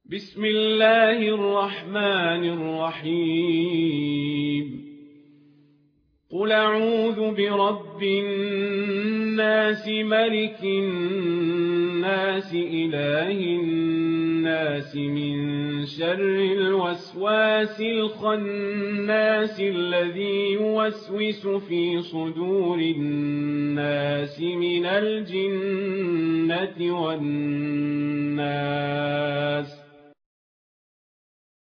بسم الله الرحمن الرحيم قل أعوذ برب الناس ملك الناس إله الناس من شر الوسواس الخناس الذي يوسوس في صدور الناس من الجنة والناس